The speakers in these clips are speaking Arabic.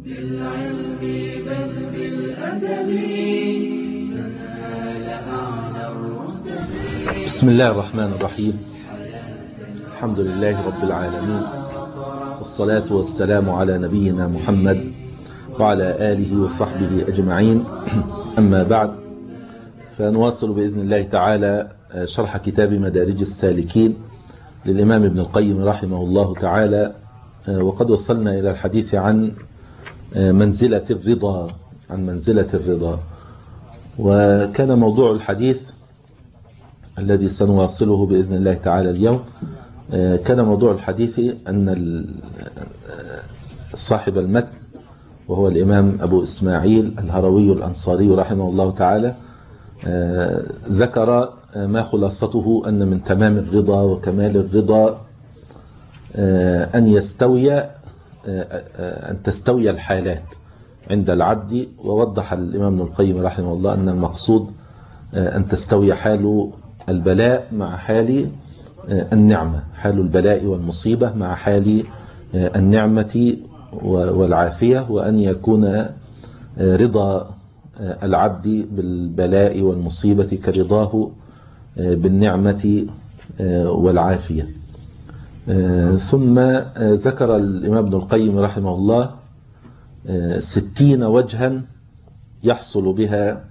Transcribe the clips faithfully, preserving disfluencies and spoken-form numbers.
بالعلم بل بالأدب تنال أعلى الرتب. بسم الله الرحمن الرحيم. الحمد لله رب العالمين، والصلاة والسلام على نبينا محمد وعلى آله وصحبه أجمعين. أما بعد، فنواصل بإذن الله تعالى شرح كتاب مدارج السالكين للإمام ابن القيم رحمه الله تعالى، وقد وصلنا إلى الحديث عن منزلة الرضا عن منزلة الرضا وكان موضوع الحديث الذي سنواصله بإذن الله تعالى اليوم، كان موضوع الحديث أن صاحب المتن وهو الإمام أبو إسماعيل الهروي الأنصاري رحمه الله تعالى ذكر ما خلاصته أن من تمام الرضا وكمال الرضا أن يستوي أن تستوي الحالات عند العبد. ووضح الإمام ابن القيم رحمه الله أن المقصود أن تستوي حال البلاء مع حال النعمة، حال البلاء والمصيبة مع حال النعمة والعافية، وأن يكون رضا العبد بالبلاء والمصيبة كرضاه بالنعمة والعافية. ثم ذكر الإمام ابن القيم رحمه الله ستين وجها يحصل بها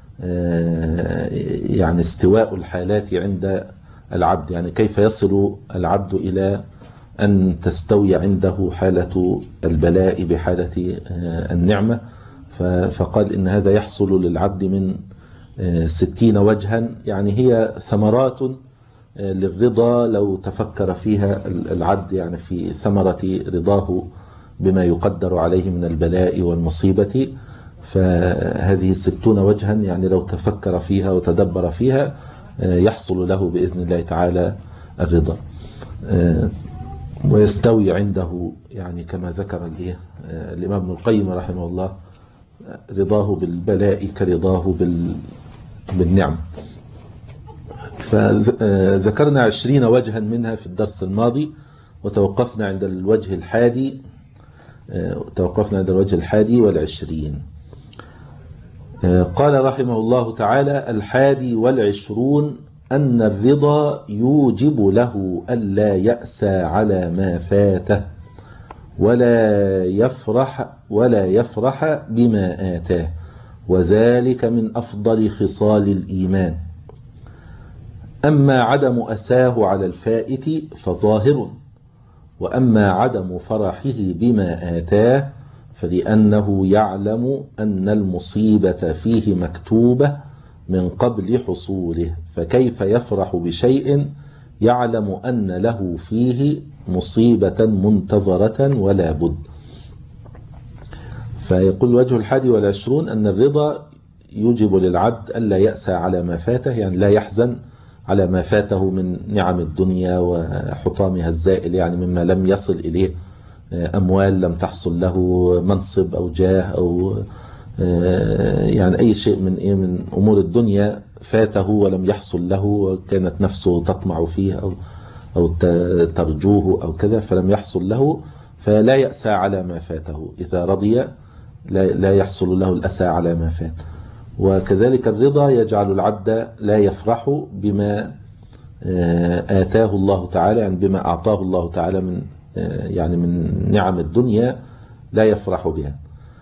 يعني استواء الحالات عند العبد، يعني كيف يصل العبد إلى أن تستوي عنده حالة البلاء بحالة النعمة. فقال إن هذا يحصل للعبد من ستين وجها، يعني هي ثمرات للرضا لو تفكر فيها العبد، يعني في ثمرة رضاه بما يقدر عليه من البلاء والمصيبة. فهذه ستون وجها، يعني لو تفكر فيها وتدبر فيها يحصل له بإذن الله تعالى الرضا، ويستوي عنده يعني كما ذكر الإمام ابن القيم رحمه الله رضاه بالبلاء كرضاه بالنعم. فذكرنا عشرين وجها منها في الدرس الماضي، وتوقفنا عند الوجه الحادي توقفنا عند الوجه الحادي والعشرين. قال رحمه الله تعالى: الحادي والعشرون أن الرضا يوجب له ألا يأسى على ما فاته ولا يفرح ولا يفرح بما آتاه، وذلك من أفضل خصال الإيمان. أما عدم أساه على الفائت فظاهر، وأما عدم فرحه بما آتاه فلأنه يعلم أن المصيبة فيه مكتوبة من قبل حصوله، فكيف يفرح بشيء يعلم أن له فيه مصيبة منتظرة ولا بد. فيقول الوجه الحادي والعشرون أن الرضا يوجب للعبد ألا يأسى على ما فاته، يعني لا يحزن على ما فاته من نعم الدنيا وحطامها الزائل، يعني مما لم يصل إليه، أموال لم تحصل له، منصب أو جاه أو يعني أي شيء من إيه من أمور الدنيا فاته ولم يحصل له، وكانت نفسه تطمع فيه أو أو ترجوه أو كذا فلم يحصل له، فلا يأسى على ما فاته. إذا رضي لا يحصل له الأسى على ما فات. وكذلك الرضا يجعل العبد لا يفرح بما آتاه الله تعالى، يعني بما أعطاه الله تعالى من يعني من نعم الدنيا لا يفرح بها.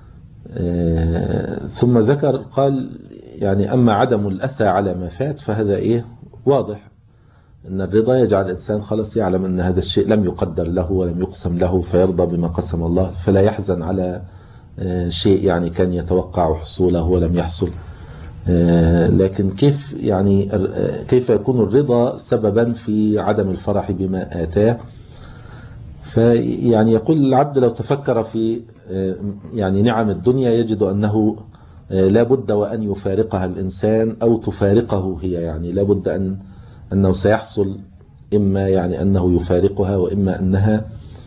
ثم ذكر قال يعني أما عدم الأسى على ما فات فهذا إيه واضح أن الرضا يجعل الإنسان خلاص يعلم أن هذا الشيء لم يقدر له ولم يقسم له، فيرضى بما قسم الله، فلا يحزن على شيء يعني كان يتوقع حصوله ولم يحصل. لكن كيف يعني كيف يكون الرضا سببا في عدم الفرح بما آتاه؟ فيعني يقول العبد لو تفكر في يعني نعم الدنيا يجد أنه لا بد وأن يفارقها الإنسان أو تفارقه هي، يعني لا بد أن أنه سيحصل إما يعني أنه يفارقها وإما أنها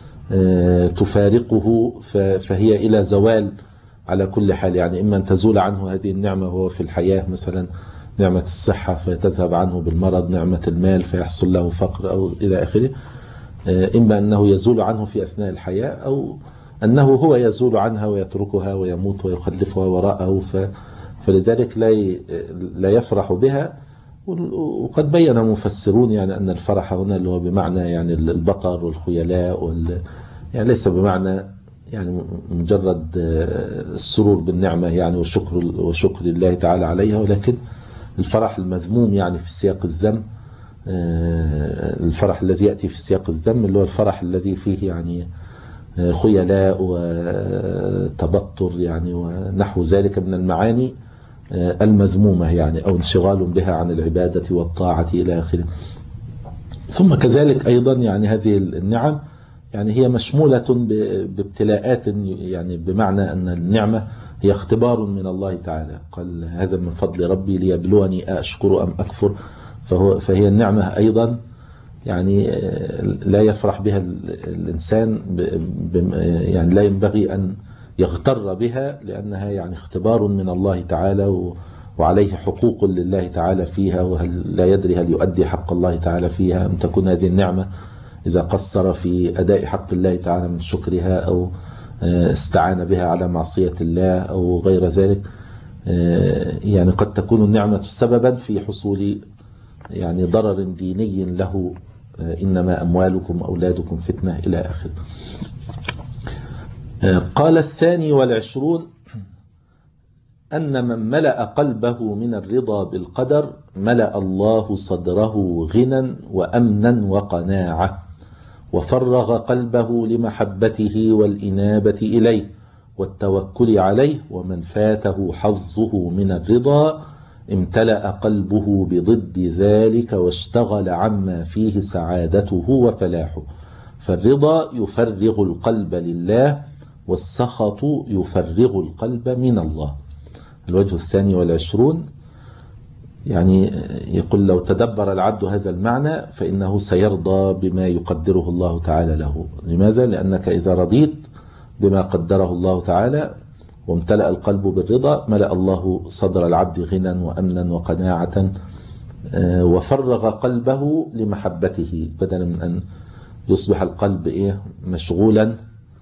تفارقه، فهي إلى زوال على كل حال، يعني إما أن تزول عنه هذه النعمة وهو في الحياة، مثلا نعمة الصحة فتذهب عنه بالمرض، نعمة المال فيحصل له فقر أو إلى آخره، إما أنه يزول عنه في أثناء الحياة أو أنه هو يزول عنها ويتركها ويموت ويخلفها وراءه، ف فلذلك لا لا يفرح بها. وقد بين المفسرون يعني أن الفرح هنا اللي هو بمعنى يعني البطر والخيلاء وال يعني ليس بمعنى يعني مجرد السرور بالنعمة يعني وشكر وشكر الله تعالى عليها، ولكن الفرح المذموم يعني في سياق الذم، الفرح الذي يأتي في سياق الذم اللي هو الفرح الذي فيه يعني خيلاء وتبطر يعني ونحو ذلك من المعاني المذمومة يعني، أو انشغال بها عن العبادة والطاعة إلى آخره. ثم كذلك أيضا يعني هذه النعم يعني هي مشمولة بابتلاءات، يعني بمعنى أن النعمة هي اختبار من الله تعالى. قال هذا من فضل ربي ليبلوني أشكر أم أكفر. فهو فهي النعمة أيضا يعني لا يفرح بها الإنسان، يعني لا ينبغي أن يغتر بها، لأنها يعني اختبار من الله تعالى وعليه حقوق لله تعالى فيها، وهل لا يدري هل يؤدي حق الله تعالى فيها أم تكون هذه النعمة إذا قصر في أداء حق الله تعالى من شكرها أو استعان بها على معصية الله أو غير ذلك. يعني قد تكون النعمة سببا في حصول يعني ضرر ديني له، إنما أموالكم أولادكم فتنة إلى آخر. قال الثاني والعشرون أن من ملأ قلبه من الرضا بالقدر ملأ الله صدره غنى وأمنا وقناعة، وفرغ قلبه لمحبته والإنابة إليه والتوكل عليه. ومن فاته حظه من الرضا امتلأ قلبه بضد ذلك واشتغل عما فيه سعادته وفلاحه. فالرضا يفرغ القلب لله، والسخط يفرغ القلب من الله. الوجه الثاني والعشرون يعني يقول لو تدبر العبد هذا المعنى فإنه سيرضى بما يقدره الله تعالى له. لماذا؟ لأنك إذا رضيت بما قدره الله تعالى وامتلأ القلب بالرضا ملأ الله صدر العبد غنى وأمنا وقناعة، وفرغ قلبه لمحبته، بدلا من أن يصبح القلب إيه مشغولا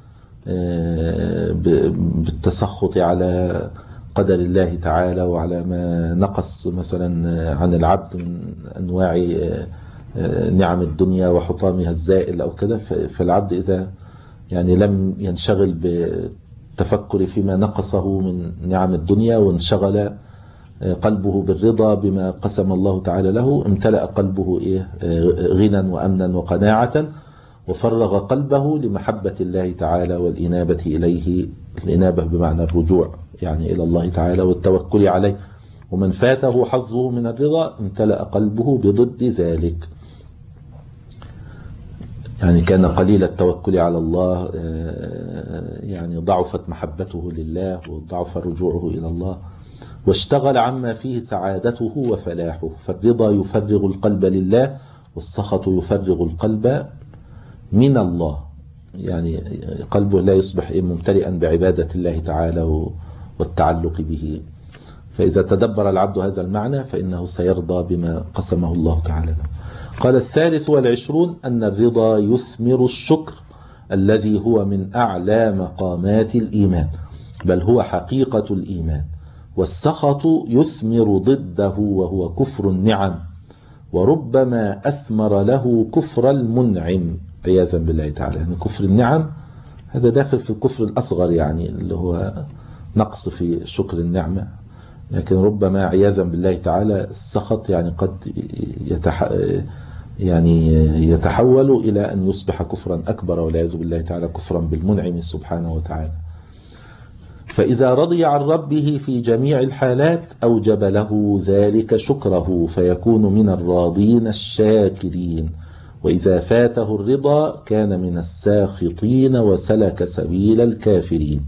بالتسخط على قدر الله تعالى وعلى ما نقص مثلا عن العبد من أنواع نعم الدنيا وحطامها الزائل أو كده. فالعبد إذا يعني لم ينشغل بالتفكر فيما نقصه من نعم الدنيا وانشغل قلبه بالرضا بما قسم الله تعالى له امتلأ قلبه إيه غنى وأمنا وقناعة، وفرغ قلبه لمحبة الله تعالى والإنابة إليه. الإنابة بمعنى الرجوع يعني إلى الله تعالى والتوكل عليه. ومن فاته حظه من الرضا امتلأ قلبه بضد ذلك، يعني كان قليل التوكل على الله، يعني ضعفت محبته لله وضعف رجوعه إلى الله، واشتغل عما فيه سعادته وفلاحه. فالرضا يفرغ القلب لله، والسخط يفرغ القلب من الله، يعني قلبه لا يصبح ممتلئا بعبادة الله تعالى والتعلق به. فإذا تدبر العبد هذا المعنى فإنه سيرضى بما قسمه الله تعالى له. قال الثالث والعشرون أن الرضا يثمر الشكر الذي هو من أعلى مقامات الإيمان، بل هو حقيقة الإيمان. والسخط يثمر ضده وهو كفر النعم، وربما أثمر له كفر المنعم عياذا بالله تعالى. يعني كفر النعم هذا داخل في الكفر الأصغر يعني اللي هو نقص في شكر النعمة، لكن ربما عياذا بالله تعالى السخط يعني قد يتح يعني يتحول إلى أن يصبح كفرا أكبر والعياذ بالله تعالى كفرا بالمنعم سبحانه وتعالى. فإذا رضي عن ربه في جميع الحالات أوجب له ذلك شكره فيكون من الراضين الشاكرين، وإذا فاته الرضا كان من الساخطين وسلك سبيل الكافرين.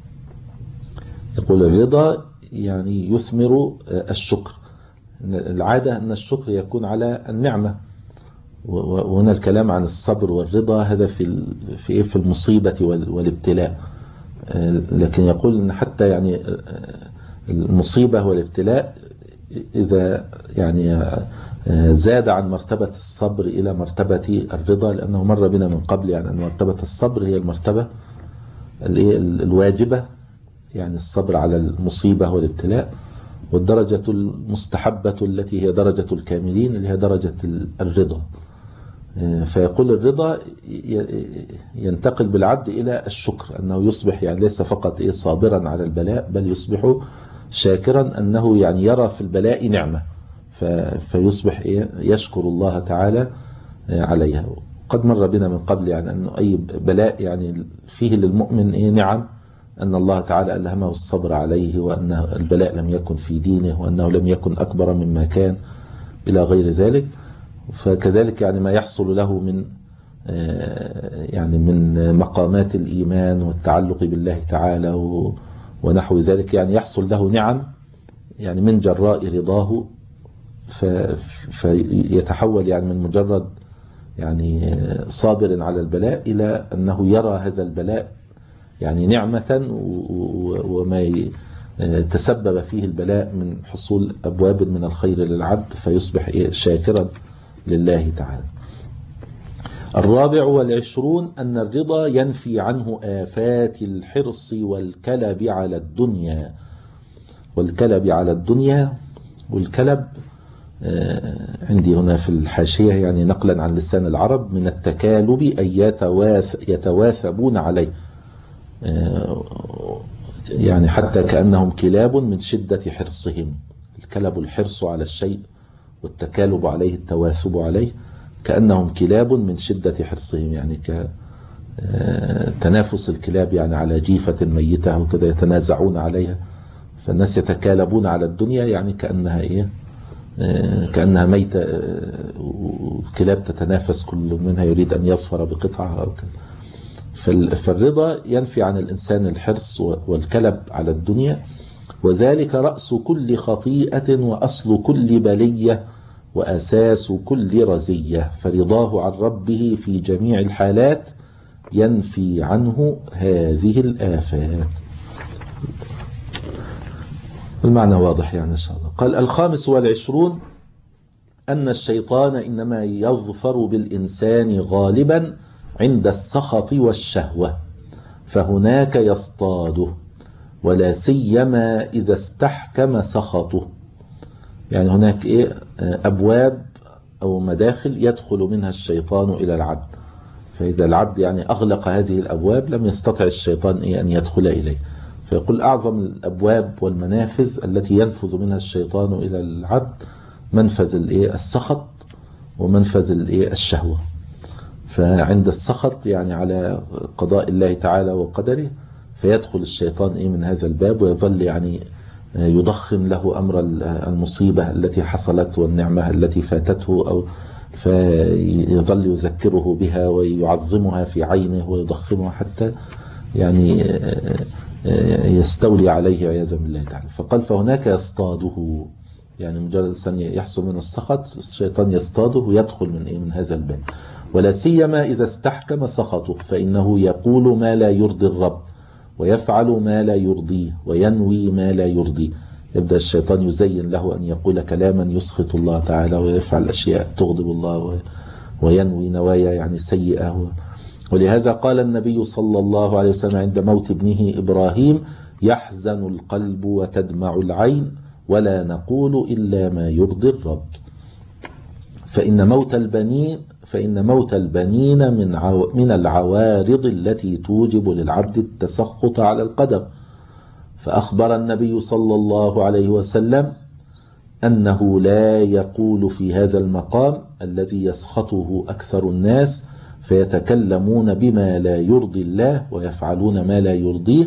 يقول الرضا يعني يثمر الشكر. العادة أن الشكر يكون على النعمة، وهنا الكلام عن الصبر والرضا هذا في في في المصيبة والابتلاء. لكن يقول أن حتى يعني المصيبة والابتلاء إذا يعني زاد عن مرتبة الصبر إلى مرتبة الرضا، لأنه مر بنا من قبل يعني أن مرتبة الصبر هي المرتبة الواجبة يعني الصبر على المصيبة والابتلاء، والدرجة المستحبة التي هي درجة الكاملين اللي هي درجة الرضا. فيقول الرضا ينتقل بالعبد إلى الشكر، أنه يصبح يعني ليس فقط إيه صابرا على البلاء، بل يصبح شاكرا، أنه يعني يرى في البلاء نعمة فيصبح إيه يشكر الله تعالى عليها. قد مر بنا من قبل يعني أنه أي بلاء يعني فيه للمؤمن إيه نعم، أن الله تعالى ألهمه الصبر عليه، وأن البلاء لم يكن في دينه، وأنه لم يكن أكبر مما كان إلى غير ذلك. فكذلك يعني ما يحصل له من يعني من مقامات الإيمان والتعلق بالله تعالى ونحو ذلك، يعني يحصل له نعم يعني من جراء رضاه، فيتحول يعني من مجرد يعني صابر على البلاء إلى أنه يرى هذا البلاء يعني نعمة، وما تسبب فيه البلاء من حصول أبواب من الخير للعبد، فيصبح شاكرا لله تعالى. الرابع والعشرون أن الرضا ينفي عنه آفات الحرص والكلب على الدنيا. والكلب على الدنيا، والكلب عندي هنا في الحاشية يعني نقلا عن لسان العرب من التكالب أي يتواثبون عليه، يعني حتى كأنهم كلاب من شدة حرصهم. الكلب الحرص على الشيء، والتكالب عليه التواثب عليه، كأنهم كلاب من شدة حرصهم، يعني كتنافس الكلاب يعني على جيفة ميتة وكذا يتنازعون عليها. فالناس يتكالبون على الدنيا يعني كأنها إيه كأنها ميتة، وكلاب تتنافس كل منها يريد أن يظفر بقطعها أو كذا. فالرضا ينفي عن الإنسان الحرص والكلب على الدنيا، وذلك رأس كل خطيئة وأصل كل بلية وأساس كل رزية. فرضاه عن ربه في جميع الحالات ينفي عنه هذه الآفات. المعنى واضح يعني إن شاء الله. قال الخامس والعشرون أن الشيطان إنما يظفر بالإنسان غالبا عند السخط والشهوة، فهناك يصطاده، ولا سيما إذا استحكم سخطه. يعني هناك إيه أبواب أو مداخل يدخل منها الشيطان إلى العبد، فإذا العبد يعني أغلق هذه الأبواب لم يستطع الشيطان إيه أن يدخل إليه. فيقول أعظم الأبواب والمنافذ التي ينفذ منها الشيطان إلى العبد منفذ الإيه السخط ومنفذ الإيه الشهوة. فعند السخط يعني على قضاء الله تعالى وقدره، فيدخل الشيطان إيه من هذا الباب، ويظل يعني يضخم له أمر المصيبة التي حصلت والنعمة التي فاتته، أو فيظل يذكره بها ويعظمها في عينه ويضخمها حتى يعني يستولي عليه عياذا بالله تعالى. فقال فهناك يصطاده، يعني مجرد الإنسان يحصل من السخط الشيطان يصطاده ويدخل من إيه من هذا الباب. ولا سيما إذا استحكم سخطه، فإنه يقول ما لا يرضي الرب، ويفعل ما لا يرضيه، وينوي ما لا يرضيه. يبدأ الشيطان يزين له أن يقول كلاما يسخط الله تعالى، ويفعل أشياء تغضب الله، وينوي نوايا يعني سيئة. ولهذا قال النبي صلى الله عليه وسلم عند موت ابنه إبراهيم: يحزن القلب وتدمع العين، ولا نقول إلا ما يرضي الرب. فإن موت البنين فإن موت البنين من عو من العوارض التي توجب للعبد التسخط على القدر. فأخبر النبي صلى الله عليه وسلم أنه لا يقول في هذا المقام الذي يسخطه أكثر الناس، فيتكلمون بما لا يرضي الله ويفعلون ما لا يرضيه،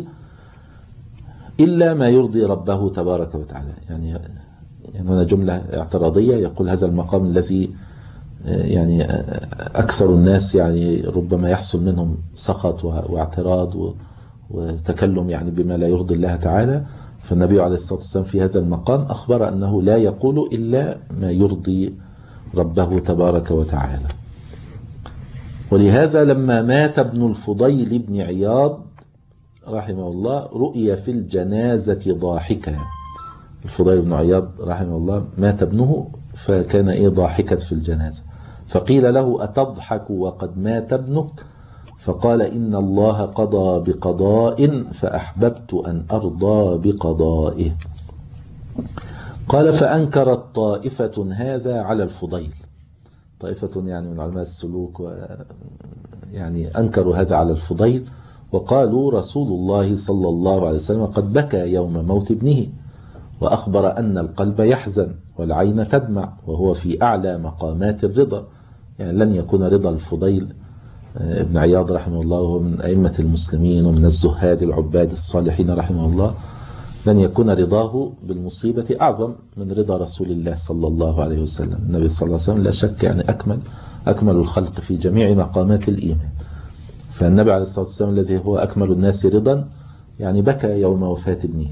إلا ما يرضي ربه تبارك وتعالى. يعني يعني هنا جملة اعتراضية، يقول هذا المقام الذي يعني أكثر الناس يعني ربما يحصل منهم سخط واعتراض وتكلم يعني بما لا يرضي الله تعالى، فالنبي عليه الصلاة والسلام في هذا المقام أخبر أنه لا يقول إلا ما يرضي ربه تبارك وتعالى. ولهذا لما مات ابن الفضيل بن عياض رحمه الله رؤي في الجنازة ضاحكا. الفضيل بن عياض رحمه الله مات ابنه فكان إيه ضاحكا في الجنازة، فقيل له: أتضحك وقد مات ابنك؟ فقال إن الله قضى بقضاء فأحببت أن أرضى بقضائه. قال فأنكرت طائفة هذا على الفضيل، طائفة يعني من علماء السلوك و يعني أنكروا هذا على الفضيل، وقالوا رسول الله صلى الله عليه وسلم قد بكى يوم موت ابنه، وأخبر أن القلب يحزن والعين تدمع، وهو في أعلى مقامات الرضا. يعني لن يكون رضا الفضيل ابن عياض رحمه الله، وهو من أئمة المسلمين ومن الزهاد العباد الصالحين رحمه الله، لن يكون رضاه بالمصيبة أعظم من رضا رسول الله صلى الله عليه وسلم. النبي صلى الله عليه وسلم لا شك يعني أكمل أكمل الخلق في جميع مقامات الإيمان، فالنبي عليه الصلاة والسلام الذي هو أكمل الناس رضا يعني بكى يوم وفاة ابنه.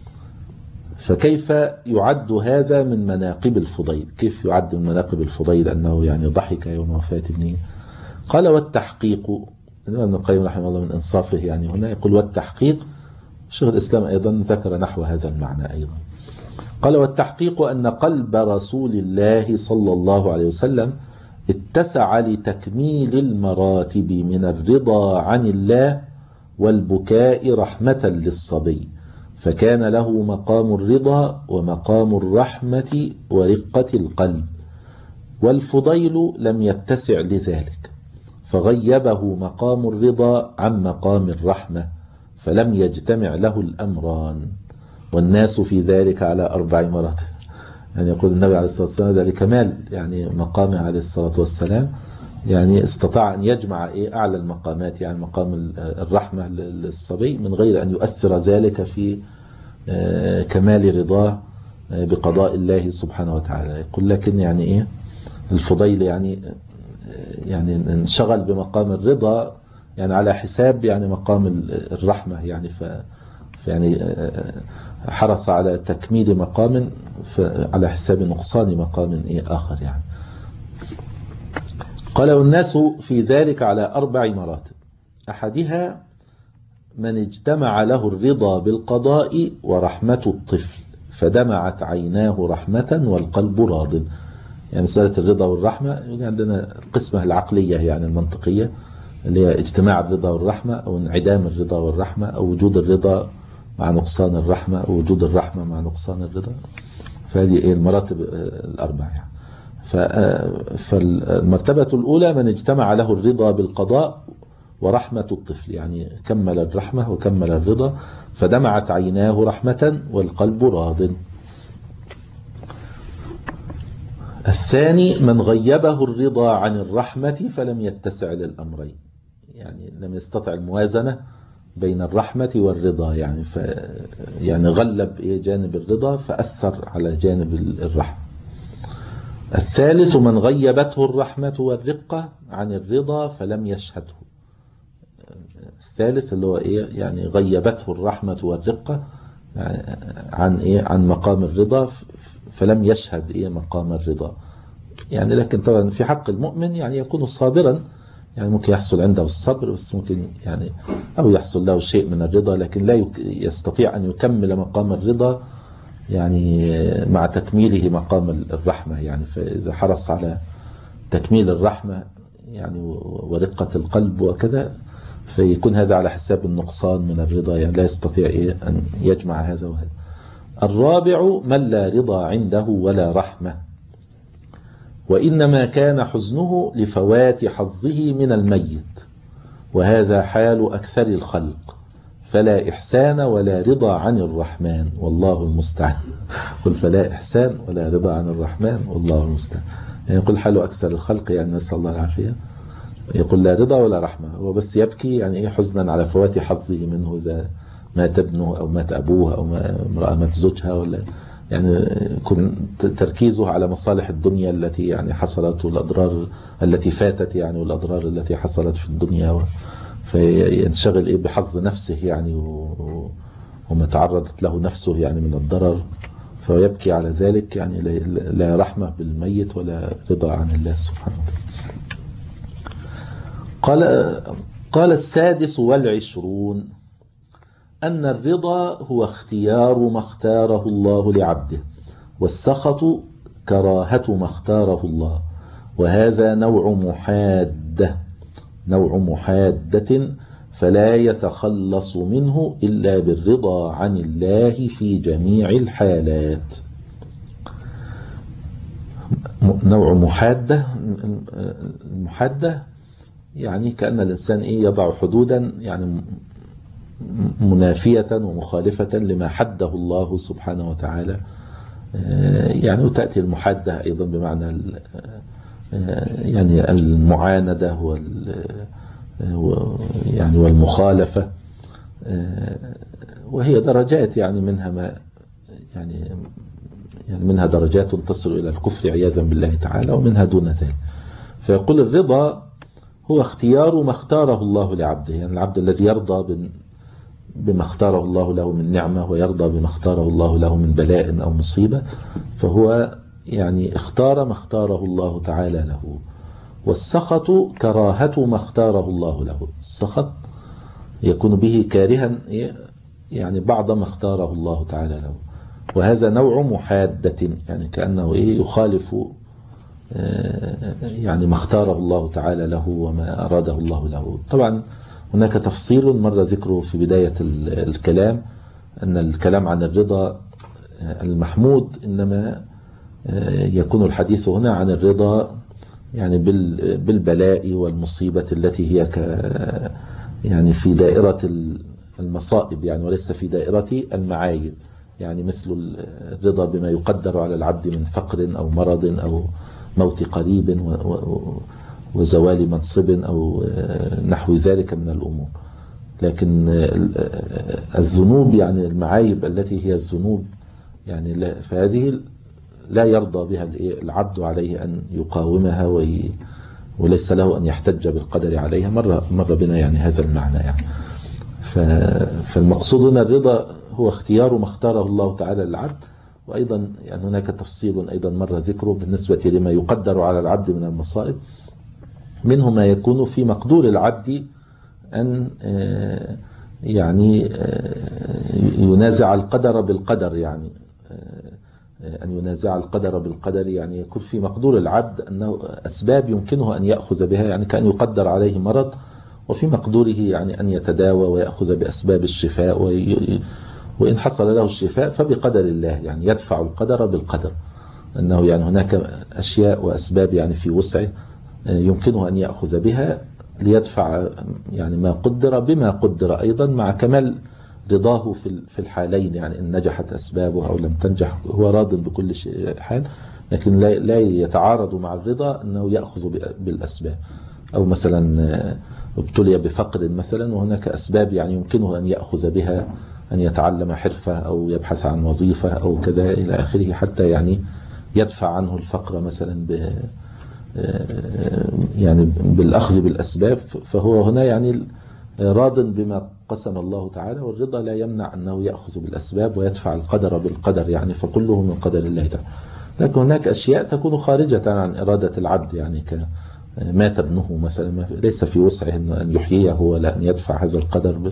فكيف يعد هذا من مناقب الفضيل؟ كيف يعد من مناقب الفضيل أنه يعني ضحك يوم وفاة ابنه؟ قال والتحقيق، ابن القيم رحمه الله من إنصافه يعني هنا يقول والتحقيق، شيخ الإسلام أيضا ذكر نحو هذا المعنى أيضا. قال والتحقيق أن قلب رسول الله صلى الله عليه وسلم اتسع لتكميل المراتب من الرضا عن الله والبكاء رحمة للصبي، فكان له مقام الرضا ومقام الرحمة ورقة القلب، والفضيل لم يتسع لذلك، فغيبه مقام الرضا عن مقام الرحمة، فلم يجتمع له الأمران، والناس في ذلك على أربع مراتب. يعني يقول النبي عليه الصلاة والسلام هذا لكمال يعني مقامه عليه الصلاة والسلام، يعني استطاع أن يجمع إيه أعلى المقامات، يعني مقام الرحمة للصبي من غير أن يؤثر ذلك في كمال رضاه بقضاء الله سبحانه وتعالى. يقول لكن يعني إيه الفضيل يعني يعني انشغل بمقام الرضا يعني على حساب يعني مقام الرحمة، يعني ف يعني حرص على تكميل مقام على حساب نقصان مقام إيه آخر يعني. قال والناس في ذلك على أربع مراتب، أحدها من اجتمع له الرضا بالقضاء ورحمة الطفل فدمعت عيناه رحمة والقلب راض. يعني مسألة الرضا والرحمة يعني عندنا القسمة العقلية يعني المنطقية اللي هي اجتماع الرضا والرحمة أو انعدام الرضا والرحمة أو وجود الرضا مع نقصان الرحمة أو وجود الرحمة مع نقصان الرضا. فهذه ايه المراتب الأربع يعني. فالمرتبة الأولى من اجتمع له الرضا بالقضاء ورحمة الطفل، يعني كمل الرحمة وكمل الرضا، فدمعت عيناه رحمة والقلب راض. الثاني من غيبه الرضا عن الرحمة فلم يتسع للأمرين، يعني لم يستطع الموازنة بين الرحمة والرضا، يعني ف يعني غلب جانب الرضا فأثر على جانب الرحمة. الثالث من غيبته الرحمة والرقة عن الرضا فلم يشهده. الثالث اللي هو ايه يعني غيبته الرحمة والرقة يعني عن ايه عن مقام الرضا فلم يشهد ايه مقام الرضا. يعني لكن طبعا في حق المؤمن يعني يكون صابرا، يعني ممكن يحصل عنده الصبر بس ممكن يعني او يحصل له شيء من الرضا، لكن لا يستطيع ان يكمل مقام الرضا يعني مع تكميله مقام الرحمة. يعني فإذا حرص على تكميل الرحمة يعني ورقة القلب وكذا فيكون هذا على حساب النقصان من الرضا، يعني لا يستطيع إيه أن يجمع هذا وهذا. الرابع من لا رضا عنده ولا رحمة، وإنما كان حزنه لفوات حظه من الميت، وهذا حال أكثر الخلق، فلا إحسان ولا رضا عن الرحمن والله المستعان. قل فلا إحسان ولا رضا عن الرحمن والله المستعان. يعني يقول حال أكثر الخلق يعني نسأل الله العافية، يقول لا رضا ولا رحمة، هو بس يبكي يعني إيه حزنا على فوات حظه منه، إذا مات ابنه أو مات أبوه أو امرأة مات زوجها، ولا يعني يكون تركيزه على مصالح الدنيا التي يعني حصلت والأضرار التي فاتت يعني والأضرار التي حصلت في الدنيا، فينشغل إيه بحظ نفسه يعني وما تعرضت له نفسه يعني من الضرر، فيبكي على ذلك، يعني لا رحمة بالميت ولا رضا عن الله سبحانه وتعالى. قال قال السادس والعشرون أن الرضا هو اختيار ما اختاره الله لعبده، والسخط كراهة ما اختاره الله، وهذا نوع محادة، نوع محادة فلا يتخلص منه إلا بالرضا عن الله في جميع الحالات. نوع محادة، المحادة يعني كأن الإنسان إيه يضع حدودا يعني منافية ومخالفة لما حده الله سبحانه وتعالى. يعني وتأتي المحادة أيضا بمعنى يعني المعاندة وال يعني والمخالفة، وهي درجات يعني منها ما يعني يعني منها درجات تصل إلى الكفر عياذا بالله تعالى، ومنها دون ذلك. فيقول الرضا هو اختيار ما اختاره الله لعبده، يعني العبد الذي يرضى بما اختاره الله له من نعمة ويرضى بما اختاره الله له من بلاء أو مصيبة، فهو يعني اختار ما اختاره الله تعالى له. والسخط كراهة ما اختاره الله له، السخط يكون به كارها يعني بعض ما اختاره الله تعالى له، وهذا نوع محادة يعني كأنه إيه يخالف يعني ما اختاره الله تعالى له وما أراده الله له. طبعا هناك تفصيل مر ذكره في بداية الكلام، أن الكلام عن الرضا المحمود إنما يكون الحديث هنا عن الرضا يعني بالبلاء والمصيبة التي هي ك يعني في دائرة المصائب يعني، وليس في دائرة المعايب، يعني مثل الرضا بما يقدر على العبد من فقر أو مرض أو موت قريب وزوال منصب أو نحو ذلك من الأمور. لكن الذنوب يعني المعايب التي هي الذنوب يعني فهذه لا يرضى بها العبد، عليه أن يقاومها وي وليس له أن يحتج بالقدر عليها. مر مر بنا يعني هذا المعنى يعني. فالمقصود هنا الرضا هو اختيار ما اختاره الله تعالى للعبد. وأيضا يعني هناك تفصيل أيضا مر ذكره بالنسبة لما يقدر على العبد من المصائب، منه ما يكون في مقدور العبد أن يعني ينازع القدر بالقدر، يعني أن ينازع القدر بالقدر يعني يكون في مقدور العبد أنه أسباب يمكنه أن يأخذ بها، يعني كأن يقدر عليه مرض وفي مقدوره يعني أن يتداوى ويأخذ بأسباب الشفاء، وإن حصل له الشفاء فبقدر الله، يعني يدفع القدر بالقدر، أنه يعني هناك أشياء وأسباب يعني في وسعه يمكنه أن يأخذ بها ليدفع يعني ما قدر بما قدر، أيضا مع كمال رضاه في الحالين، يعني إن نجحت أسبابه أو لم تنجح هو راض بكل حال، لكن لا يتعارض مع الرضا أنه يأخذ بالأسباب. أو مثلا ابتلي بفقر مثلا وهناك أسباب يعني يمكنه أن يأخذ بها، أن يتعلم حرفة أو يبحث عن وظيفة أو كذا إلى آخره، حتى يعني يدفع عنه الفقر مثلا ب يعني بالأخذ بالأسباب. فهو هنا يعني راض بما قسم الله تعالى، والرضا لا يمنع أنه يأخذ بالأسباب ويدفع القدر بالقدر، يعني فكله من قدر الله تعالى. لكن هناك أشياء تكون خارجة عن إرادة العبد، يعني كمات ابنه مثلا ليس في وسعه أن يحييه ولا أن يدفع هذا القدر،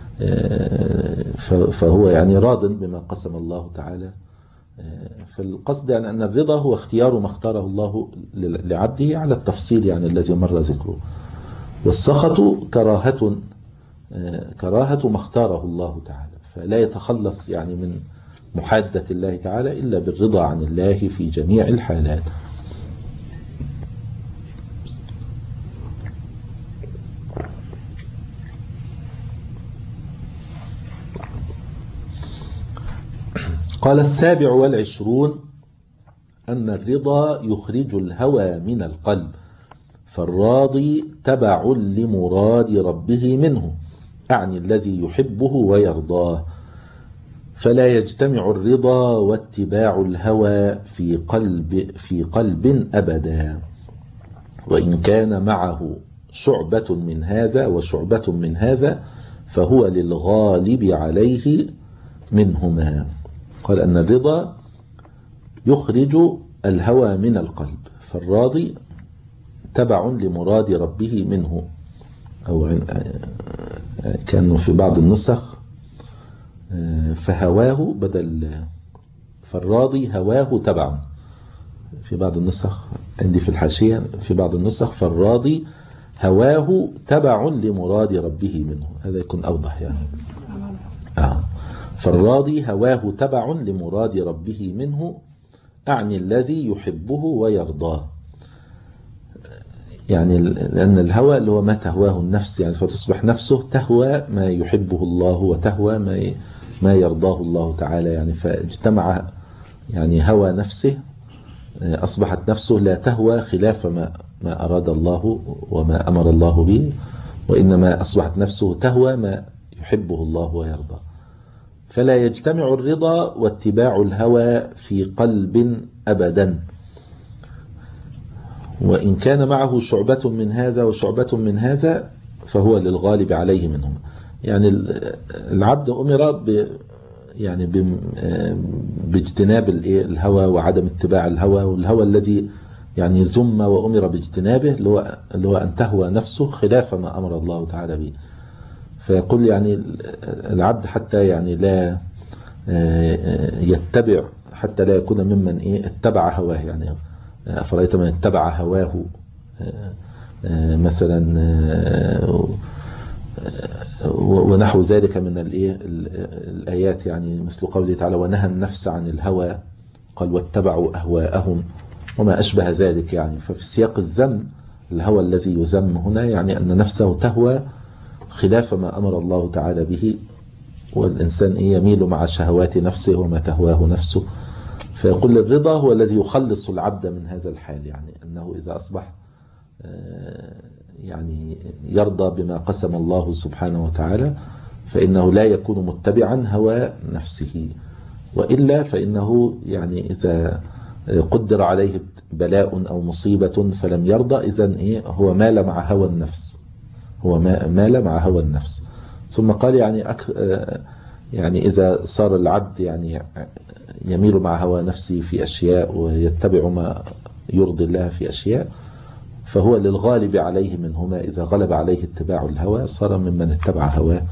فهو يعني راض بما قسم الله تعالى. فالقصد يعني أن الرضا هو اختيار ما اختاره الله لعبده على التفصيل يعني الذي مر ذكره. والسخط كراهة كراهة ما اختاره الله تعالى، فلا يتخلص يعني من محادة الله تعالى إلا بالرضا عن الله في جميع الحالات. قال السابع والعشرون أن الرضا يخرج الهوى من القلب، فالراضي تبع لمراد ربه منه، أعني الذي يحبه ويرضاه، فلا يجتمع الرضا واتباع الهوى في قلب في قلب أبدا، وإن كان معه شعبة من هذا وشعبة من هذا فهو للغالب عليه منهما. قال أن الرضا يخرج الهوى من القلب، فالراضي تبع لمراد ربه منه، أو كانوا في بعض النسخ فهواه بدل فالراضي هواه تبع، في بعض النسخ عندي في الحاشية في بعض النسخ فالراضي هواه تبع لمراد ربه منه. هذا يكون أوضح يعني. آه. فالراضي هواه تبع لمراد ربه منه، أعني الذي يحبه ويرضاه. يعني لأن الهوى اللي هو ما تهواه النفس، يعني فتصبح نفسه تهوى ما يحبه الله وتهوى ما ما يرضاه الله تعالى، يعني فاجتمع يعني هوى نفسه، أصبحت نفسه لا تهوى خلاف ما ما أراد الله وما أمر الله به، وإنما أصبحت نفسه تهوى ما يحبه الله ويرضاه. فلا يجتمع الرضا واتباع الهوى في قلب أبدا، وإن كان معه شعبة من هذا وشعبة من هذا فهو للغالب عليه منهم. يعني العبد أمر ب يعني باجتناب الهوى وعدم اتباع الهوى، والهوى الذي يعني ذم وأمر باجتنابه اللي هو اللي هو أن تهوى نفسه خلاف ما أمر الله تعالى به. فيقول يعني العبد حتى يعني لا يتبع، حتى لا يكون ممن إيه اتبع هواه. يعني أفرأيت من اتبع هواه مثلا ونحو ذلك من الآيات، يعني مثل قوله تعالى ونهى النفس عن الهوى، قال واتبعوا أهواءهم وما أشبه ذلك. يعني ففي سياق الذم الهوى الذي يذم هنا يعني أن نفسه تهوى خلاف ما أمر الله تعالى به، والإنسان يميل مع شهوات نفسه وما تهواه نفسه. فيقول الرضا هو الذي يخلص العبد من هذا الحال، يعني أنه إذا أصبح يعني يرضى بما قسم الله سبحانه وتعالى فإنه لا يكون متبعا هوى نفسه، وإلا فإنه يعني إذا قدر عليه بلاء أو مصيبة فلم يرضى، إذن إيه هو مال مع هوى النفس، هو مال مع هوى النفس. ثم قال يعني أك يعني إذا صار العبد يعني يميل مع هوى نفسه في أشياء ويتبع ما يرضي الله في أشياء فهو للغالب عليه منهما. إذا غلب عليه اتباع الهوى صار ممن اتبع هواه،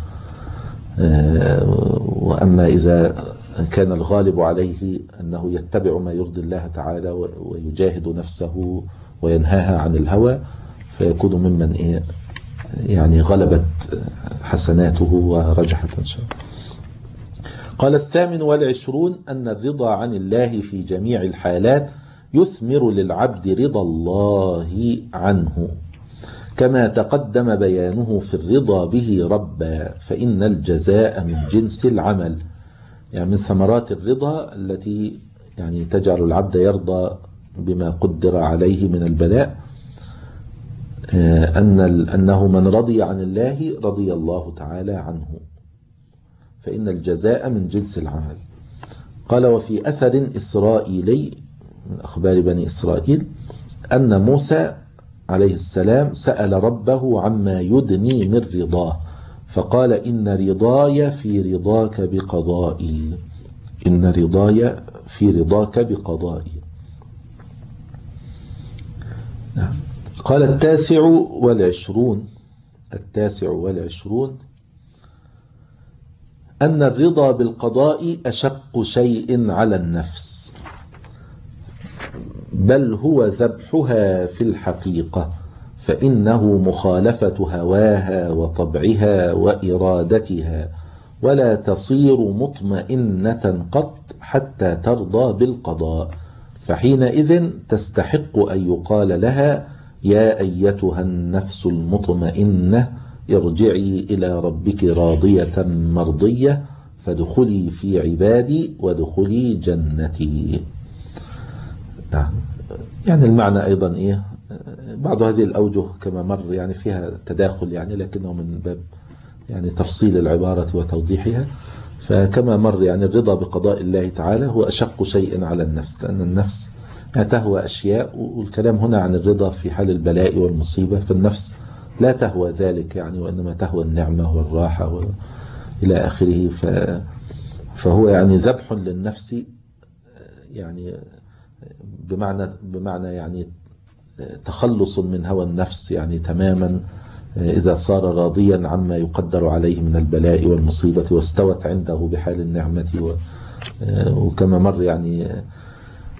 وأما إذا كان الغالب عليه أنه يتبع ما يرضي الله تعالى ويجاهد نفسه وينهاها عن الهوى فيكون ممن إيه يعني غلبت حسناته ورجحت إن شاء الله. قال الثامن والعشرون أن الرضا عن الله في جميع الحالات يثمر للعبد رضا الله عنه، كما تقدم بيانه في الرضا به ربا، فإن الجزاء من جنس العمل. يعني من ثمرات الرضا التي يعني تجعل العبد يرضى بما قدر عليه من البلاء أن أنه من رضي عن الله رضي الله تعالى عنه، فإن الجزاء من جنس العمل. قال وفي أثر إسرائيلي من أخبار بني إسرائيل أن موسى عليه السلام سأل ربه عما يدني من رضاه فقال إن رضاي في رضاك بقضائي، إن رضاي في رضاك بقضائي. نعم. قال التاسع والعشرون التاسع والعشرون أن الرضا بالقضاء أشق شيء على النفس، بل هو ذبحها في الحقيقة، فإنه مخالفة هواها وطبعها وإرادتها، ولا تصير مطمئنة قط حتى ترضى بالقضاء، فحينئذ تستحق أن يقال لها يا أيتها النفس المطمئنة ارجعي إلى ربك راضية مرضية فادخلي في عبادي وادخلي جنتي. نعم. يعني المعنى أيضا إيه بعض هذه الأوجه كما مر يعني فيها تداخل يعني، لكنه من باب يعني تفصيل العبارة وتوضيحها. فكما مر يعني الرضا بقضاء الله تعالى هو أشق شيء على النفس، لأن النفس تهوى أشياء، والكلام هنا عن الرضا في حال البلاء والمصيبة، فالنفس لا تهوى ذلك يعني، وإنما تهوى النعمة والراحة إلى آخره. فهو يعني ذبح للنفس يعني بمعنى بمعنى يعني تخلص من هوى النفس يعني تماما، إذا صار راضيا عما يقدر عليه من البلاء والمصيبة واستوت عنده بحال النعمة. وكما مر يعني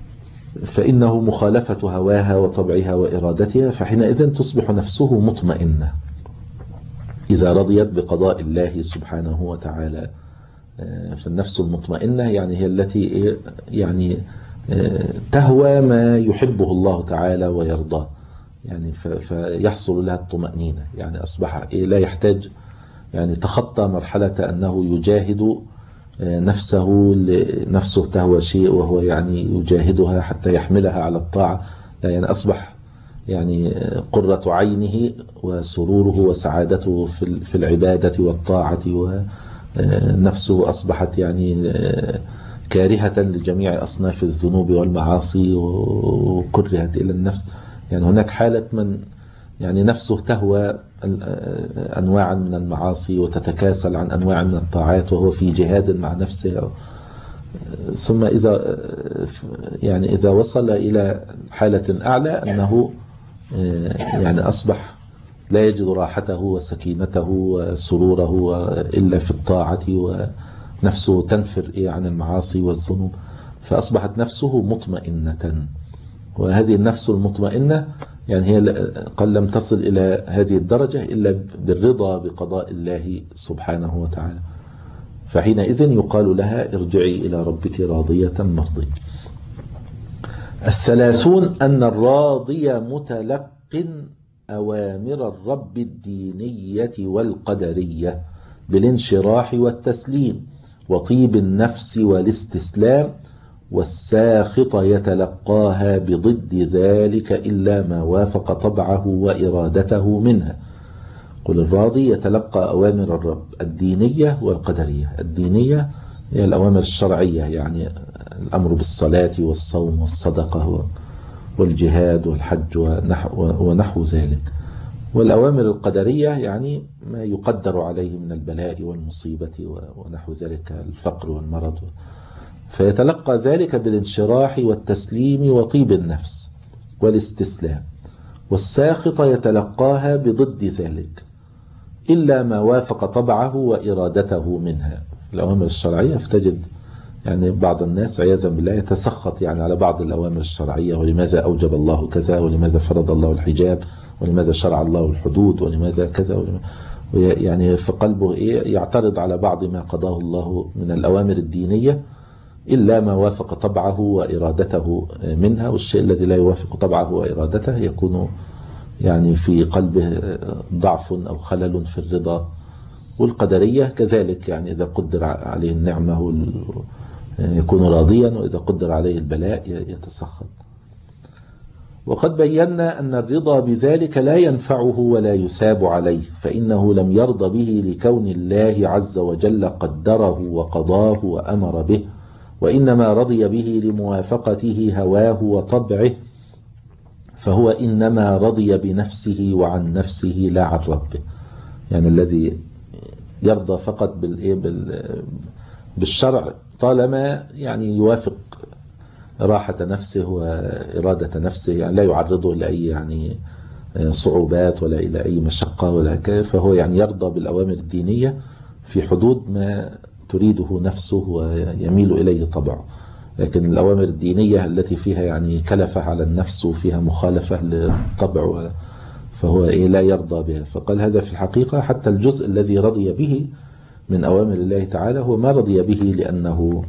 فإنه مخالفة هواها وطبعها وإرادتها، فحينئذ تصبح نفسه مطمئنة إذا رضيت بقضاء الله سبحانه وتعالى. فالنفس المطمئنة يعني هي التي يعني تهوى ما يحبه الله تعالى ويرضاه، يعني فيحصل لها الطمأنينة، يعني أصبح لا يحتاج، يعني تخطى مرحلة أنه يجاهد نفسه، نفسه تهوى شيء وهو يعني يجاهدها حتى يحملها على الطاعة، لا يعني أصبح يعني قرة عينه وسروره وسعادته في العبادة والطاعة، ونفسه أصبحت يعني كارهة لجميع أصناف الذنوب والمعاصي وكرهت إلى النفس. يعني هناك حالة من يعني نفسه تهوى أنواعا من المعاصي وتتكاسل عن أنواع من الطاعات وهو في جهاد مع نفسه، ثم إذا يعني إذا وصل إلى حالة أعلى أنه يعني أصبح لا يجد راحته وسكينته وسروره إلا في الطاعة، ونفسه تنفر عن المعاصي والذنوب، فأصبحت نفسه مطمئنة. وهذه النفس المطمئنة يعني هي قد لم تصل إلى هذه الدرجة إلا بالرضا بقضاء الله سبحانه وتعالى، فحينئذ يقال لها ارجعي إلى ربك راضية مرضية. الثلاثون أن الراضي متلق أوامر الرب الدينية والقدرية بالانشراح والتسليم وطيب النفس والاستسلام، والساخط يتلقاها بضد ذلك إلا ما وافق طبعه وإرادته منها. قل الراضي يتلقى أوامر الرب الدينية والقدرية. الدينية هي الأوامر الشرعية، يعني الأمر بالصلاة والصوم والصدقة والجهاد والحج ونحو, ونحو ذلك. والأوامر القدرية يعني ما يقدر عليه من البلاء والمصيبة ونحو ذلك، الفقر والمرض، فيتلقى ذلك بالانشراح والتسليم وطيب النفس والاستسلام. والساخط يتلقاها بضد ذلك إلا ما وافق طبعه وإرادته منها. الأوامر الشرعية فتجد يعني بعض الناس عياذا بالله يتسخط يعني على بعض الأوامر الشرعية، ولماذا أوجب الله كذا، ولماذا فرض الله الحجاب، ولماذا شرع الله الحدود، ولماذا كذا، ولماذا يعني في قلبه إيه يعترض على بعض ما قضاه الله من الأوامر الدينية إلا ما وافق طبعه وإرادته منها. والشيء الذي لا يوافق طبعه وإرادته يكون يعني في قلبه ضعف أو خلل في الرضا. والقدرية كذلك، يعني إذا قدر عليه النعمة يكون راضيا، وإذا قدر عليه البلاء يتسخط. وقد بينا أن الرضا بذلك لا ينفعه ولا يثاب عليه، فإنه لم يرضى به لكون الله عز وجل قدره وقضاه وأمر به، وإنما رضي به لموافقته هواه وطبعه، فهو إنما رضي بنفسه وعن نفسه لا عن ربه. يعني الذي يرضى فقط بالشرع طالما يعني يوافق راحة نفسه وإرادة نفسه، يعني لا يعرضه لأي يعني صعوبات ولا إلى أي مشقة ولا كيف، فهو يعني يرضى بالأوامر الدينية في حدود ما تريده نفسه ويميل إليه طبعه. لكن الأوامر الدينية التي فيها يعني كلفة على النفس وفيها مخالفة للطبع فهو إيه لا يرضى بها. فقال هذا في الحقيقة حتى الجزء الذي رضي به من أوامر الله تعالى هو ما رضي به لأنه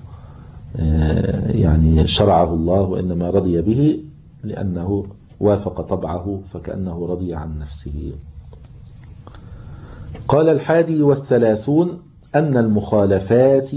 يعني شرعه الله، وإنما رضي به لأنه وافق طبعه، فكأنه رضي عن نفسه. قال الحادي والثلاثون أن المخالفات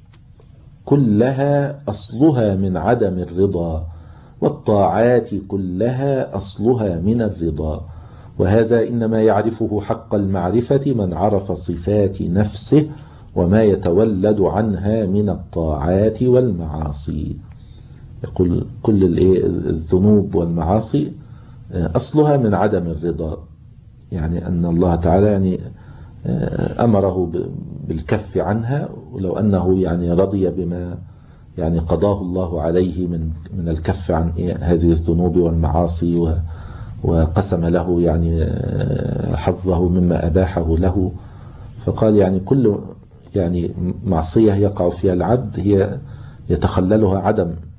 كلها أصلها من عدم الرضا، والطاعات كلها أصلها من الرضا، وهذا إنما يعرفه حق المعرفة من عرف صفات نفسه وما يتولد عنها من الطاعات والمعاصي. يقول كل الذنوب والمعاصي أصلها من عدم الرضا، يعني أن الله تعالى يعني أمره بالكف عنها، ولو أنه يعني رضي بما يعني قضاه الله عليه من من الكف عن هذه الذنوب والمعاصي، وقسم له يعني حظه مما أباحه له. فقال يعني كل يعني معصية يقع فيها العبد هي يتخللها عدم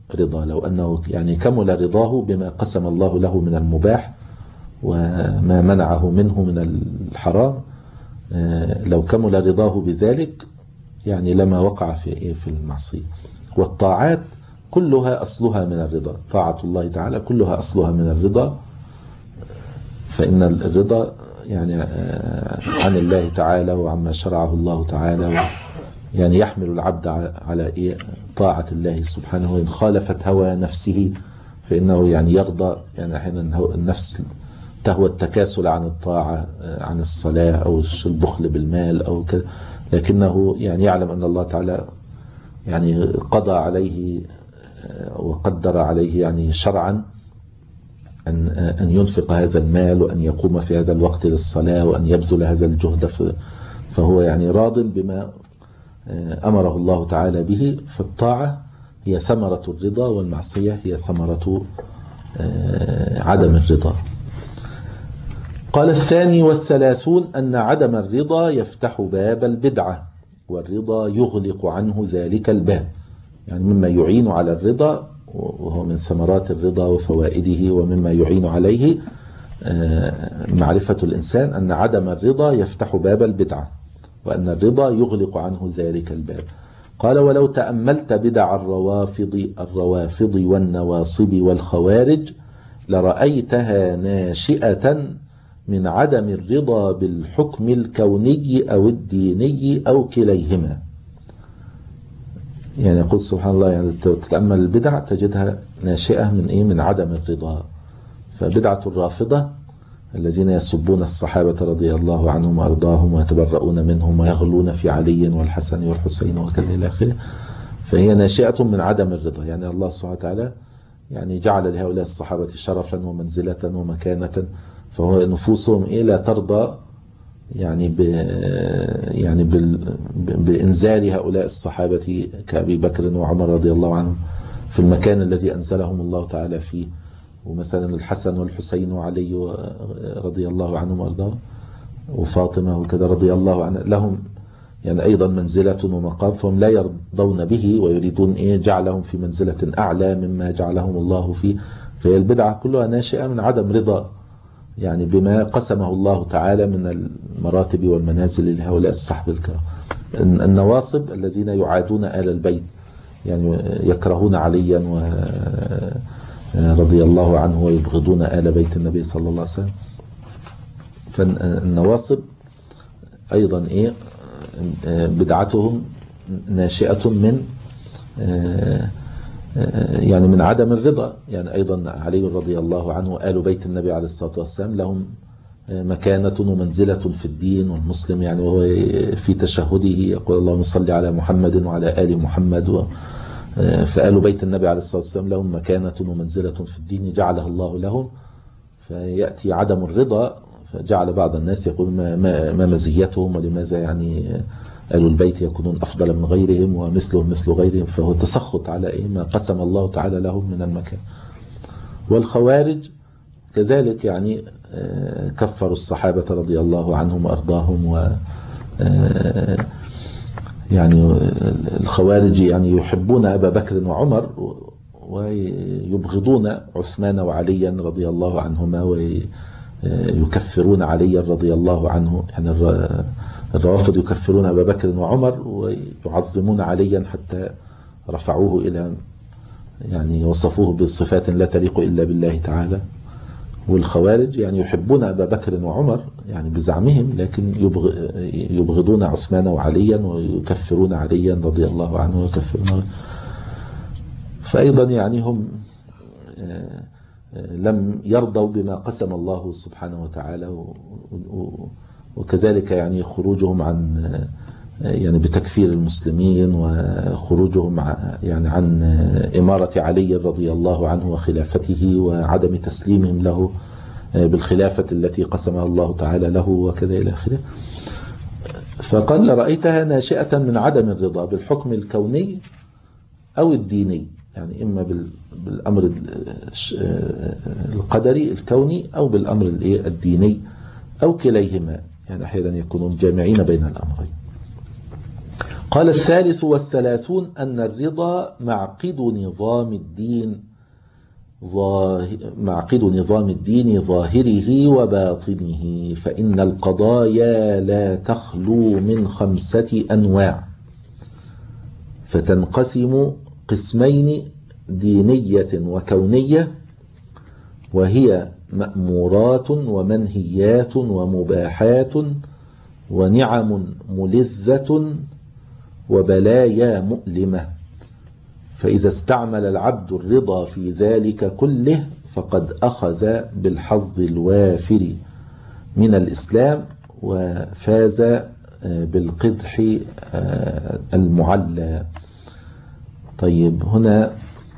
رضا، لو أنه يعني كمل رضاه بما قسم الله له من المباح وما منعه منه من الحرام، لو كمل رضاه بذلك يعني لما وقع في في المعصية. والطاعات كلها أصلها من الرضا، طاعة الله تعالى كلها أصلها من الرضا، فإن الرضا يعني عن الله تعالى وعما شرعه الله تعالى، يعني يحمل العبد على إيه؟ طاعة الله سبحانه. وإن خالفت هوى نفسه فإنه يعني يرضى، يعني أحيانا النفس تهوى التكاسل عن الطاعة، عن الصلاة أو البخل بالمال أو كذا، لكنه يعني يعلم أن الله تعالى يعني قضى عليه وقدر عليه يعني شرعا أن أن ينفق هذا المال وأن يقوم في هذا الوقت للصلاة وأن يبذل هذا الجهد، فهو يعني راض بما أمره الله تعالى به. فالطاعة هي ثمرة الرضا، والمعصية هي ثمرة عدم الرضا. قال الثاني والثلاثون أن عدم الرضا يفتح باب البدعة، والرضا يغلق عنه ذلك الباب. يعني مما يعين على الرضا، وهو من ثمرات الرضا وفوائده، ومما يعين عليه معرفة الإنسان أن عدم الرضا يفتح باب البدعة، وأن الرضا يغلق عنه ذلك الباب. قال ولو تأملت بدع الروافض الروافض والنواصب والخوارج لرأيتها ناشئة من عدم الرضا بالحكم الكوني أو الديني أو كليهما. يعني يقول سبحان الله، يعني تتأمل البدع تجدها ناشئة من إيه؟ من عدم الرضا. فبدعة الرافضة الذين يسبون الصحابة رضي الله عنهم وأرضاهم ويتبرؤون منهم ويغلون في علي والحسن والحسين وكذا إلى آخره، فهي ناشئة من عدم الرضا. يعني الله سبحانه وتعالى يعني جعل لهؤلاء الصحابة شرفا ومنزلة ومكانة، فهو نفوسهم إيه؟ لا ترضى يعني ب يعني بال بإنزال هؤلاء الصحابة كأبي بكر وعمر رضي الله عنهم في المكان الذي أنزلهم الله تعالى فيه، ومثلا الحسن والحسين وعلي رضي الله عنهم وأرضاهم وفاطمة وكذا رضي الله عنهم، لهم يعني أيضا منزلة ومقام، فهم لا يرضون به ويريدون إيه؟ جعلهم في منزلة أعلى مما جعلهم الله فيه. فهي البدعة كلها ناشئة من عدم رضا يعني بما قسمه الله تعالى من المراتب والمنازل لهؤلاء الصحابة الكرام. النواصب الذين يعادون آل البيت، يعني يكرهون عليا رضي الله عنه ويبغضون آل بيت النبي صلى الله عليه وسلم. فالنواصب أيضا إيه؟ بدعتهم ناشئة من يعني من عدم الرضا. يعني أيضا علي رضي الله عنه آل بيت النبي عليه الصلاة والسلام لهم مكانة ومنزلة في الدين، والمسلم يعني وهو في تشهده يقول اللهم صل على محمد وعلى آل محمد، فآل بيت النبي عليه الصلاة والسلام لهم مكانة ومنزلة في الدين جعلها الله لهم. فيأتي عدم الرضا فجعل بعض الناس يقول ما, ما, ما مزيتهم، ولماذا يعني آل البيت يكونون أفضل من غيرهم ومثلهم مثل غيرهم، فهو تسخط على إيه؟ ما قسم الله تعالى لهم من المكان. والخوارج كذلك يعني كفروا الصحابة رضي الله عنهم وأرضاهم، و يعني الخوارج يعني يحبون أبا بكر وعمر ويبغضون عثمان وعليا رضي الله عنهما، ويكفرون عليا رضي الله عنه. يعني الروافض يكفرون أبا بكر وعمر ويعظمون عليا حتى رفعوه إلى يعني وصفوه بصفات لا تليق إلا بالله تعالى. والخوارج يعني يحبون أبا بكر وعمر يعني بزعمهم، لكن يبغضون عثمان وعليا ويكفرون عليا رضي الله عنه ويكفرون. فأيضا يعني هم لم يرضوا بما قسم الله سبحانه وتعالى، وكذلك يعني خروجهم عن يعني بتكفير المسلمين، وخروجهم يعني عن إمارة علي رضي الله عنه وخلافته، وعدم تسليمهم له بالخلافة التي قسمها الله تعالى له وكذا إلى آخره. فقال رأيتها ناشئة من عدم الرضا بالحكم الكوني أو الديني، يعني إما بالأمر القدري الكوني أو بالأمر الديني أو كليهما، يعني أحيانا يكونون جامعين بين الأمرين. قال الثالث والثلاثون أن الرضا معقد نظام الدين معقد نظام الدين ظاهره وباطنه، فإن القضايا لا تخلو من خمسة أنواع، فتنقسم قسمين: دينية وكونية، وهي مأمورات ومنهيات ومباحات ونعم ملذة وبلايا مؤلمة. فإذا استعمل العبد الرضا في ذلك كله فقد أخذ بالحظ الوافر من الإسلام وفاز بالقدح المعلى. طيب، هنا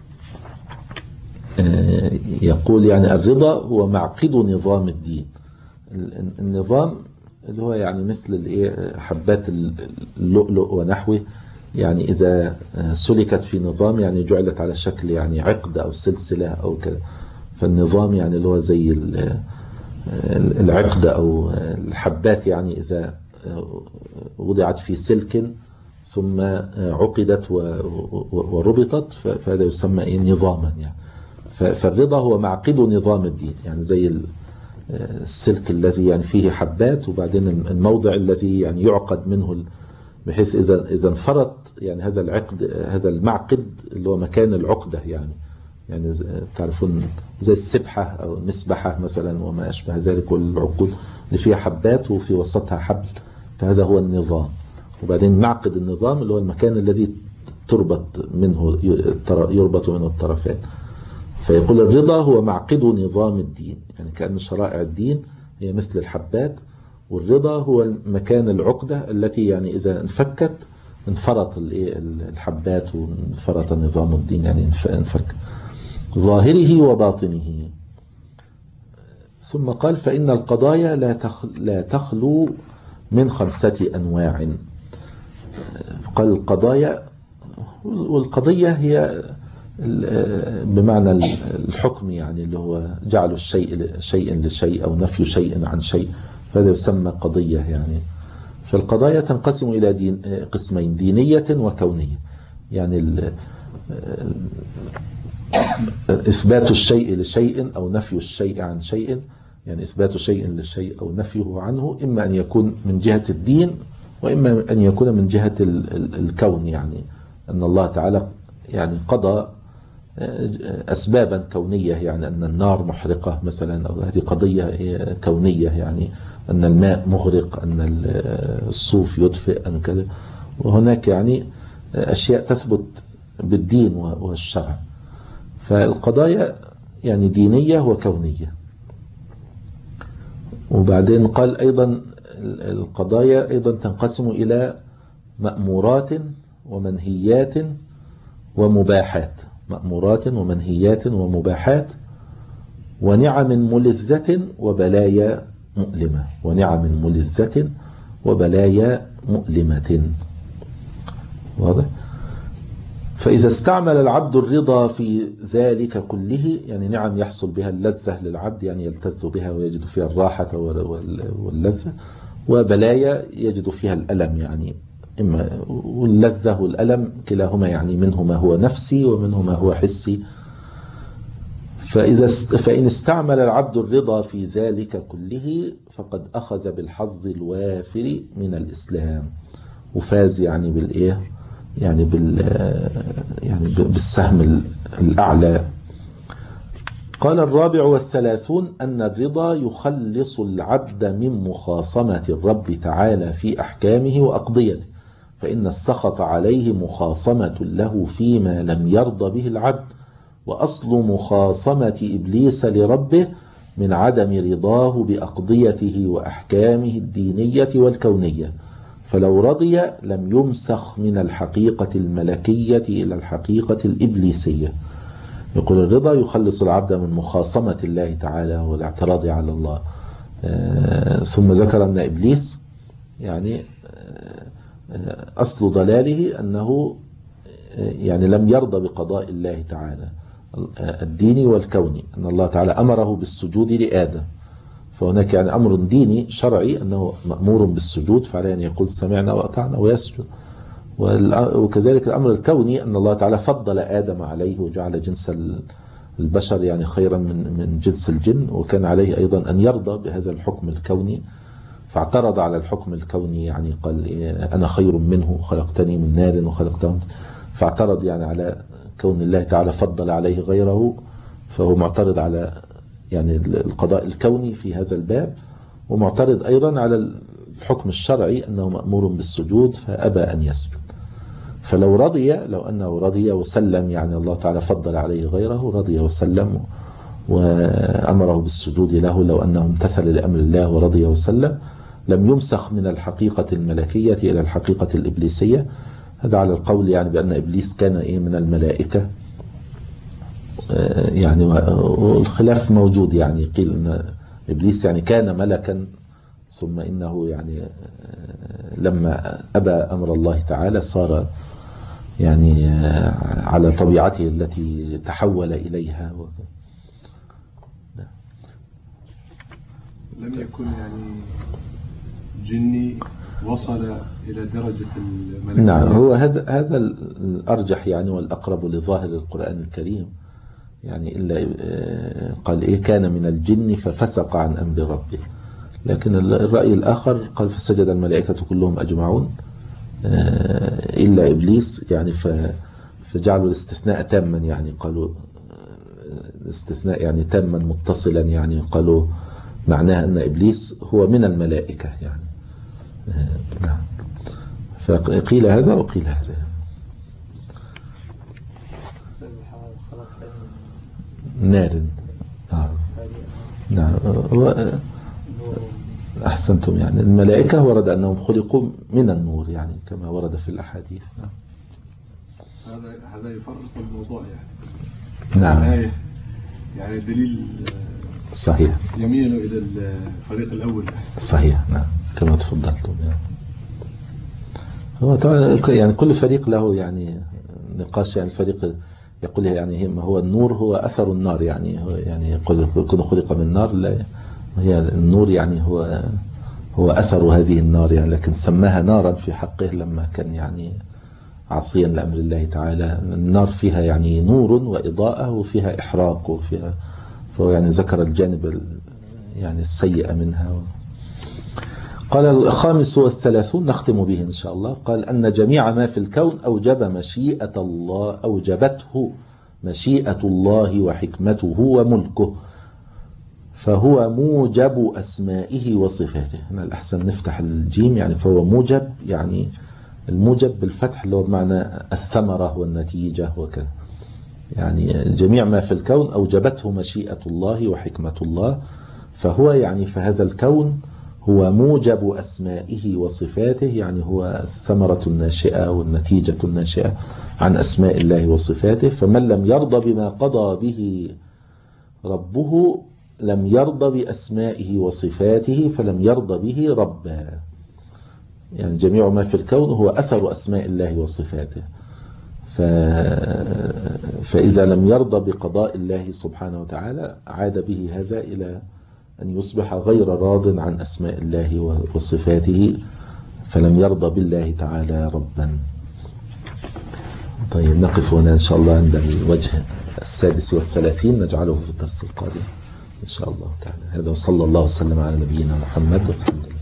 يقول يعني الرضا هو معقد نظام الدين. النظام اللي هو يعني مثل حبات اللؤلؤ ونحوه، يعني إذا سلكت في نظام يعني جعلت على شكل يعني عقد أو سلسلة أو كذا. فالنظام يعني اللي هو زي العقد أو الحبات، يعني إذا وضعت في سلك ثم عقدت وربطت فهذا يسمى نظاما يعني. فالرضا هو معقد نظام الدين، يعني زي السلك الذي يعني فيه حبات، وبعدين الموضع الذي يعني يعقد منه، بحيث إذا إذا انفرط يعني هذا العقد هذا المعقد اللي هو مكان العقدة، يعني يعني تعرفون زي السبحة أو المسبحة مثلا وما أشبه ذلك، والعقود اللي فيها حبات وفي وسطها حبل، فهذا هو النظام. وبعدين معقد النظام اللي هو المكان الذي تربط منه يربط منه الطرفين. فيقول الرضا هو معقد نظام الدين، يعني كأن شرائع الدين هي مثل الحبات، والرضا هو مكان العقدة التي يعني إذا انفكت انفرط الحبات وانفرط نظام الدين، يعني انفك ظاهره وباطنه. ثم قال فإن القضايا لا تخلو من خمسة أنواع. قال القضايا، والقضية هي بمعنى الحكم، يعني اللي هو جعل الشيء شيء لشيء أو نفي شيء عن شيء، فهذا يسمى قضية يعني. فالقضايا تنقسم إلى دين قسمين: دينية وكونية، يعني إثبات الشيء لشيء أو نفي الشيء عن شيء، يعني إثبات شيء للشيء أو نفيه عنه، إما أن يكون من جهة الدين وإما أن يكون من جهة الكون، يعني أن الله تعالى يعني قضى أسبابا كونية، يعني أن النار محرقة مثلا، أو هذه قضية كونية، يعني أن الماء مغرق، أن الصوف يدفئ، أن كذا. وهناك يعني أشياء تثبت بالدين والشرع. فالقضايا يعني دينية وكونية. وبعدين قال أيضا القضايا أيضا تنقسم إلى مأمورات ومنهيات ومباحات، مأمورات ومنهيات ومباحات ونعم ملذة وبلايا مؤلمة، ونعم ملذة وبلايا مؤلمة. واضح؟ فإذا استعمل العبد الرضا في ذلك كله، يعني نعم يحصل بها اللذة للعبد، يعني يلتذ بها ويجد فيها الراحة واللذة، وبلايا يجد فيها الألم، يعني إما واللذة والألم كلاهما يعني منه ما هو نفسي ومنه ما هو حسي. فإذا فإن استعمل العبد الرضا في ذلك كله فقد أخذ بالحظ الوافر من الإسلام، وفاز يعني بالإيه، يعني بال يعني بالسهم الأعلى. قال الرابع والثلاثون أن الرضا يخلص العبد من مخاصمة الرب تعالى في أحكامه وأقضيته، فإن السخط عليه مخاصمة له فيما لم يرضى به العبد، وأصل مخاصمة إبليس لربه من عدم رضاه بأقضيته وأحكامه الدينية والكونية، فلو رضي لم يمسخ من الحقيقة الملكية إلى الحقيقة الإبليسية. يقول الرضا يخلص العبد من مخاصمة الله تعالى والاعتراض على الله. ثم ذكر أن إبليس يعني أصل ضلاله أنه يعني لم يرضى بقضاء الله تعالى الديني والكوني، أن الله تعالى أمره بالسجود لآدم، فهناك يعني أمر ديني شرعي أنه مأمور بالسجود، فعليه أن يقول سمعنا وأطعنا ويسجد. وكذلك الأمر الكوني أن الله تعالى فضل آدم عليه وجعل جنس البشر يعني خيرا من من جنس الجن، وكان عليه أيضا أن يرضى بهذا الحكم الكوني، فاعترض على الحكم الكوني، يعني قال أنا خير منه، خلقتني من نار وخلقته، فاعترض يعني على كون الله تعالى فضل عليه غيره، فهو معترض على يعني القضاء الكوني في هذا الباب، ومعترض أيضا على الحكم الشرعي أنه مأمور بالسجود فأبى أن يسجد. فلو رضي، لو أنه رضي وسلم، يعني الله تعالى فضل عليه غيره، رضي وسلم وأمره بالسجود له، لو أنه امتثل لأمر الله ورضي وسلم، لم يمسخ من الحقيقة الملكية إلى الحقيقة الإبليسية. هذا على القول يعني بأن إبليس كان إيه من الملائكة، يعني والخلاف موجود، يعني قيل أن إبليس يعني كان ملكا ثم إنه يعني لما أبى أمر الله تعالى صار يعني على طبيعته التي تحول إليها. لم يكن يعني جني وصل إلى درجة الملكية. نعم، هو هذا هذا الأرجح يعني والأقرب لظاهر القرآن الكريم، يعني إلا قال إيه كان من الجن ففسق عن أمر ربه، لكن الرأي الآخر قال فسجد الملائكة كلهم أجمعون إلا إبليس، يعني فجعلوا الاستثناء تاما، يعني قالوا الاستثناء يعني تاما متصلا، يعني قالوا معناها أن إبليس هو من الملائكة يعني. نعم، فقيل هذا وقيل هذا. نار. آه. نعم، أحسنتم، يعني الملائكة ورد أنهم خلقوا من النور، يعني كما ورد في الأحاديث. نعم. هذا هذا يفرق الموضوع يعني. نعم. يعني دليل صحيح. يميل إلى الفريق الأول. صحيح. نعم، كما تفضلتم. يعني هو طبعا يعني كل فريق له يعني نقاش، يعني الفريق يقول يعني ما هو النور هو أثر النار، يعني هو يعني يقول كل خلق من نار، لا هي النور يعني هو هو أثر هذه النار، يعني لكن سماها نارا في حقه لما كان يعني عصيا لأمر الله تعالى. النار فيها يعني نور وإضاءة وفيها إحراق وفيها، فهو يعني ذكر الجانب يعني السيء منها. قال الخامس والثلاثون، نختم به إن شاء الله، قال أن جميع ما في الكون أوجب مشيئة الله، أوجبته مشيئة الله وحكمته وملكه، فهو موجب أسمائه وصفاته. هنا الأحسن نفتح الجيم، يعني فهو موجب، يعني الموجب بالفتح اللي هو بمعنى الثمرة والنتيجة وكذا، يعني جميع ما في الكون أوجبته مشيئة الله وحكمة الله، فهو يعني فهذا الكون هو موجب أسمائه وصفاته، يعني هو الثمرة الناشئة والنتيجة الناشئة عن أسماء الله وصفاته. فمن لم يرضى بما قضى به ربه لم يرضى بأسمائه وصفاته فلم يرضى به ربا. يعني جميع ما في الكون هو أثر أسماء الله وصفاته، ف... فإذا لم يرضى بقضاء الله سبحانه وتعالى عاد به هذا إلى أن يصبح غير راض عن أسماء الله وصفاته، فلم يرضى بالله تعالى ربا. طيب، نقف هنا إن شاء الله عند الوجه السادس والثلاثين، نجعله في الدرس القادم إن شاء الله تعالى. هذا وصلى الله وسلم على نبينا محمد والحمد لله.